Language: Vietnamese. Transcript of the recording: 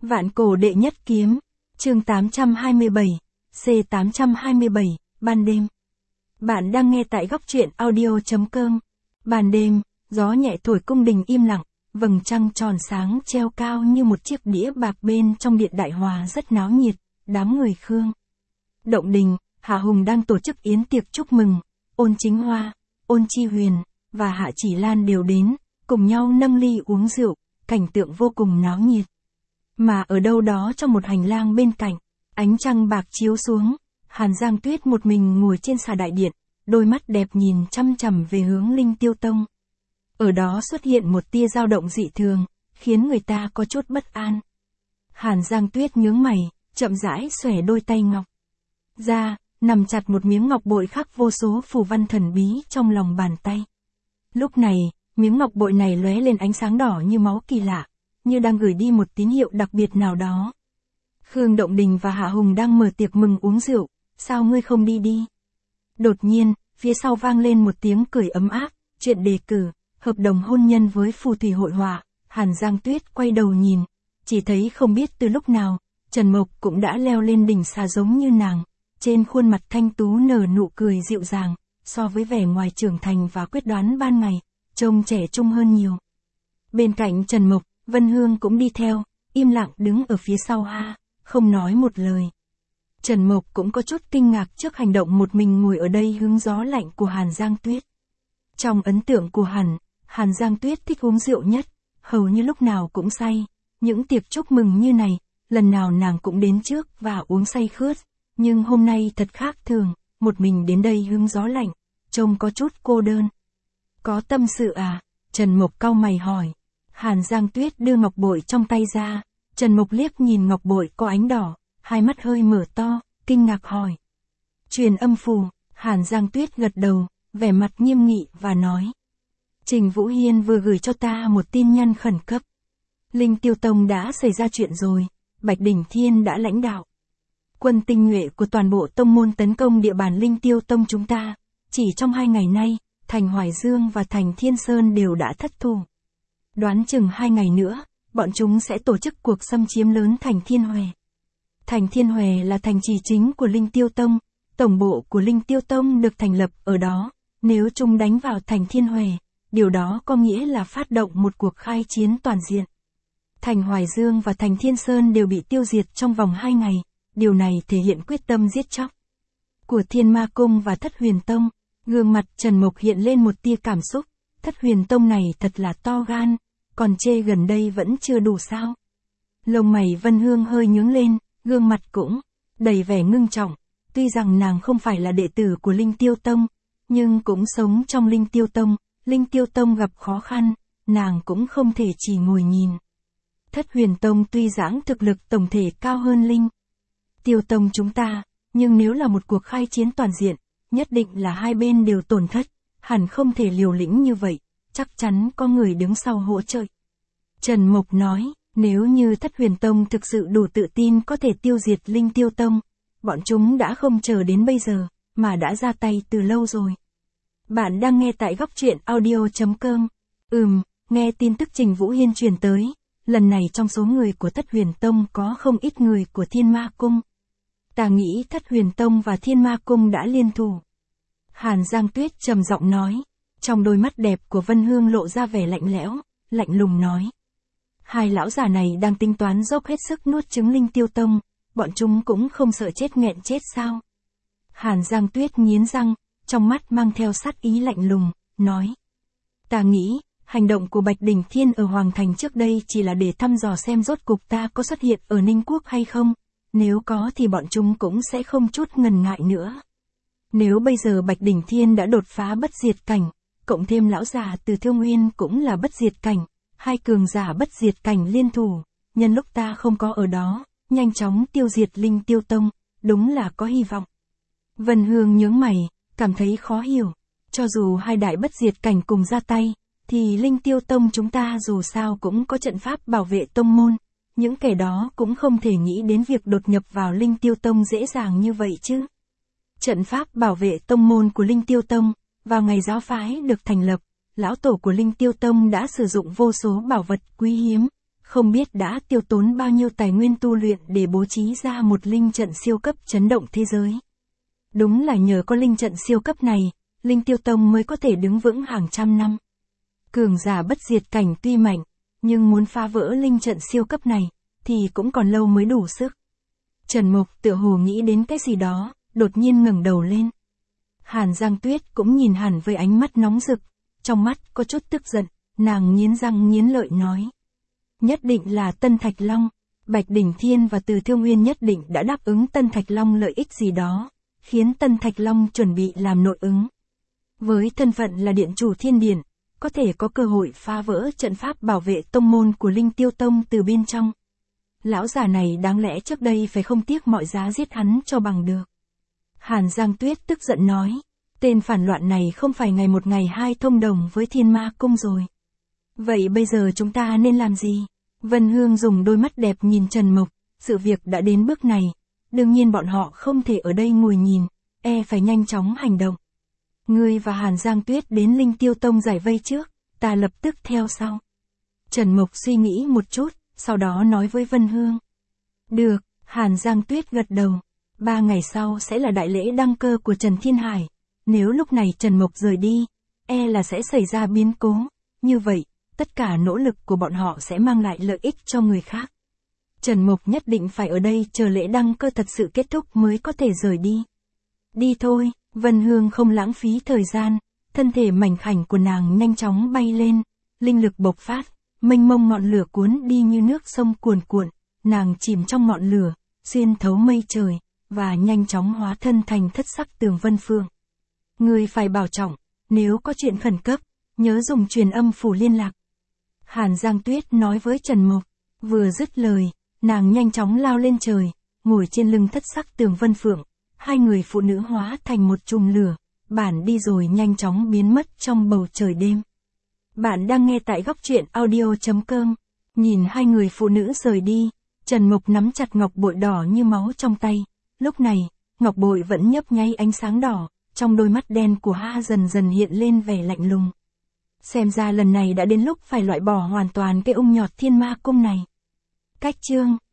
Vạn cổ đệ nhất kiếm, chương 827, C827, ban đêm. Bạn đang nghe tại góc truyện audio.com. Ban đêm, gió nhẹ thổi cung đình im lặng, vầng trăng tròn sáng treo cao như một chiếc đĩa bạc bên trong điện đại hòa rất náo nhiệt, đám người Khương Động Đình, Hạ Hùng đang tổ chức yến tiệc chúc mừng, Ôn Chính Hoa, Ôn Chi Huyền, và Hạ Chỉ Lan đều đến, cùng nhau nâng ly uống rượu, cảnh tượng vô cùng náo nhiệt. Mà ở đâu đó trong một hành lang bên cạnh, ánh trăng bạc chiếu xuống, Hàn Giang Tuyết một mình ngồi trên xà đại điện, đôi mắt đẹp nhìn chăm chằm về hướng Linh Tiêu Tông. Ở đó xuất hiện một tia dao động dị thường, khiến người ta có chút bất an. Hàn Giang Tuyết nhướng mày, chậm rãi xòe đôi tay ngọc ra, nằm chặt một miếng ngọc bội khắc vô số phù văn thần bí trong lòng bàn tay. Lúc này, miếng ngọc bội này lóe lên ánh sáng đỏ như máu kỳ lạ, như đang gửi đi một tín hiệu đặc biệt nào đó. Khương Động Đình và Hạ Hùng đang mở tiệc mừng uống rượu, sao ngươi không đi đi? Đột nhiên, phía sau vang lên một tiếng cười ấm áp, chuyện đề cử, hợp đồng hôn nhân với phù thủy hội họa. Hàn Giang Tuyết quay đầu nhìn, chỉ thấy không biết từ lúc nào, Trần Mộc cũng đã leo lên đỉnh xà giống như nàng, trên khuôn mặt thanh tú nở nụ cười dịu dàng, so với vẻ ngoài trưởng thành và quyết đoán ban ngày, trông trẻ trung hơn nhiều. Bên cạnh Trần Mộc, Vân Hương cũng đi theo, im lặng đứng ở phía sau không nói một lời. Trần Mộc cũng có chút kinh ngạc trước hành động một mình ngồi ở đây hứng gió lạnh của Hàn Giang Tuyết. Trong ấn tượng của Hàn Giang Tuyết thích uống rượu nhất, hầu như lúc nào cũng say. Những tiệc chúc mừng như này, lần nào nàng cũng đến trước và uống say khướt. Nhưng hôm nay thật khác thường, một mình đến đây hứng gió lạnh, trông có chút cô đơn. Có tâm sự à? Trần Mộc cau mày hỏi. Hàn Giang Tuyết đưa ngọc bội trong tay ra, Trần Mộc liếc nhìn ngọc bội có ánh đỏ, hai mắt hơi mở to, kinh ngạc hỏi. Truyền âm phù, Hàn Giang Tuyết gật đầu, vẻ mặt nghiêm nghị và nói. Trình Vũ Hiên vừa gửi cho ta một tin nhắn khẩn cấp. Linh Tiêu Tông đã xảy ra chuyện rồi, Bạch Đỉnh Thiên đã lãnh đạo quân tinh nhuệ của toàn bộ tông môn tấn công địa bàn Linh Tiêu Tông chúng ta. Chỉ trong 2 ngày nay, thành Hoài Dương và thành Thiên Sơn đều đã thất thủ. Đoán chừng 2 ngày nữa, bọn chúng sẽ tổ chức cuộc xâm chiếm lớn thành Thiên Huệ. Thành Thiên Huệ là thành trì chính của Linh Tiêu Tông, tổng bộ của Linh Tiêu Tông được thành lập ở đó. Nếu chúng đánh vào thành Thiên Huệ, điều đó có nghĩa là phát động một cuộc khai chiến toàn diện. Thành Hoài Dương và thành Thiên Sơn đều bị tiêu diệt trong vòng 2 ngày, điều này thể hiện quyết tâm giết chóc của Thiên Ma Cung và Thất Huyền Tông. Gương mặt Trần Mộc hiện lên một tia cảm xúc, Thất Huyền Tông này thật là to gan, còn chê gần đây vẫn chưa đủ sao? Lông mày Vân Hương hơi nhướng lên, gương mặt cũng đầy vẻ ngưng trọng, tuy rằng nàng không phải là đệ tử của Linh Tiêu Tông, nhưng cũng sống trong Linh Tiêu Tông. Linh Tiêu Tông gặp khó khăn, nàng cũng không thể chỉ ngồi nhìn. Thất Huyền Tông tuy rằng thực lực tổng thể cao hơn Linh Tiêu Tông chúng ta, nhưng nếu là một cuộc khai chiến toàn diện, nhất định là hai bên đều tổn thất, hẳn không thể liều lĩnh như vậy, chắc chắn có người đứng sau hỗ trợ. Trần Mộc nói, nếu như Thất Huyền Tông thực sự đủ tự tin có thể tiêu diệt Linh Tiêu Tông, bọn chúng đã không chờ đến bây giờ, mà đã ra tay từ lâu rồi. Bạn đang nghe tại góc truyện audio.com. Nghe tin tức Trình Vũ Hiên truyền tới, lần này trong số người của Thất Huyền Tông có không ít người của Thiên Ma Cung. Ta nghĩ Thất Huyền Tông và Thiên Ma Cung đã liên thủ. Hàn Giang Tuyết trầm giọng nói, trong đôi mắt đẹp của Vân Hương lộ ra vẻ lạnh lẽo, lạnh lùng nói. Hai lão già này đang tính toán dốc hết sức nuốt chửng Linh Tiêu Tông, bọn chúng cũng không sợ chết nghẹn chết sao? Hàn Giang Tuyết nghiến răng, trong mắt mang theo sát ý lạnh lùng, nói. Ta nghĩ, hành động của Bạch Đỉnh Thiên ở Hoàng Thành trước đây chỉ là để thăm dò xem rốt cục ta có xuất hiện ở Ninh Quốc hay không, nếu có thì bọn chúng cũng sẽ không chút ngần ngại nữa. Nếu bây giờ Bạch Đỉnh Thiên đã đột phá bất diệt cảnh, cộng thêm lão già từ Thiêu Nguyên cũng là bất diệt cảnh, hai cường giả bất diệt cảnh liên thủ, nhân lúc ta không có ở đó, nhanh chóng tiêu diệt Linh Tiêu Tông, đúng là có hy vọng. Vân Hương nhướng mày, cảm thấy khó hiểu, cho dù hai đại bất diệt cảnh cùng ra tay, thì Linh Tiêu Tông chúng ta dù sao cũng có trận pháp bảo vệ tông môn, những kẻ đó cũng không thể nghĩ đến việc đột nhập vào Linh Tiêu Tông dễ dàng như vậy chứ. Trận pháp bảo vệ tông môn của Linh Tiêu Tông, vào ngày giáo phái được thành lập, lão tổ của Linh Tiêu Tông đã sử dụng vô số bảo vật quý hiếm, Không biết đã tiêu tốn bao nhiêu tài nguyên tu luyện để bố trí ra một linh trận siêu cấp chấn động thế giới. Đúng là nhờ có linh trận siêu cấp này, Linh Tiêu Tông mới có thể đứng vững hàng trăm năm. Cường giả bất diệt cảnh tuy mạnh, nhưng muốn phá vỡ linh trận siêu cấp này, thì cũng còn lâu mới đủ sức. Trần Mục tựa hồ nghĩ đến cái gì đó, đột nhiên ngẩng đầu lên. Hàn Giang Tuyết cũng nhìn hẳn với ánh mắt nóng rực, trong mắt có chút tức giận, nàng nghiến răng nghiến lợi nói. Nhất định là Tân Thạch Long, Bạch Đỉnh Thiên và Từ Thiêu Nguyên nhất định đã đáp ứng Tân Thạch Long lợi ích gì đó, khiến Tân Thạch Long chuẩn bị làm nội ứng. Với thân phận là điện chủ thiên điển, có thể có cơ hội phá vỡ trận pháp bảo vệ tông môn của Linh Tiêu Tông từ bên trong. Lão già này đáng lẽ trước đây phải không tiếc mọi giá giết hắn cho bằng được. Hàn Giang Tuyết tức giận nói, tên phản loạn này không phải ngày một ngày hai thông đồng với Thiên Ma Cung rồi. Vậy bây giờ chúng ta nên làm gì? Vân Hương dùng đôi mắt đẹp nhìn Trần Mục, sự việc đã đến bước này, đương nhiên bọn họ không thể ở đây ngồi nhìn, phải nhanh chóng hành động. Ngươi và Hàn Giang Tuyết đến Linh Tiêu Tông giải vây trước, ta lập tức theo sau. Trần Mục suy nghĩ một chút, sau đó nói với Vân Hương. Được, Hàn Giang Tuyết gật đầu. 3 ngày sau sẽ là đại lễ đăng cơ của Trần Thiên Hải. Nếu lúc này Trần Mục rời đi, là sẽ xảy ra biến cố. Như vậy, tất cả nỗ lực của bọn họ sẽ mang lại lợi ích cho người khác. Trần Mục nhất định phải ở đây chờ lễ đăng cơ thật sự kết thúc mới có thể rời đi. Đi thôi, Vân Hương không lãng phí thời gian, thân thể mảnh khảnh của nàng nhanh chóng bay lên, linh lực bộc phát, mênh mông ngọn lửa cuốn đi như nước sông cuồn cuộn, nàng chìm trong ngọn lửa, xuyên thấu mây trời, và nhanh chóng hóa thân thành thất sắc tường vân phương. Ngươi phải bảo trọng, nếu có chuyện khẩn cấp, nhớ dùng truyền âm phủ liên lạc. Hàn Giang Tuyết nói với Trần Mục, vừa dứt lời, nàng nhanh chóng lao lên trời, ngồi trên lưng thất sắc tường vân phượng, hai người phụ nữ hóa thành một chùm lửa, bản đi rồi nhanh chóng biến mất trong bầu trời đêm. Bạn đang nghe tại góc truyện audio.com. Nhìn hai người phụ nữ rời đi, Trần Mục nắm chặt ngọc bội đỏ như máu trong tay. Lúc này, ngọc bội vẫn nhấp nháy ánh sáng đỏ, trong đôi mắt đen của Ha dần dần hiện lên vẻ lạnh lùng. Xem ra lần này đã đến lúc phải loại bỏ hoàn toàn cái ung nhọt Thiên Ma Cung này. Cách chương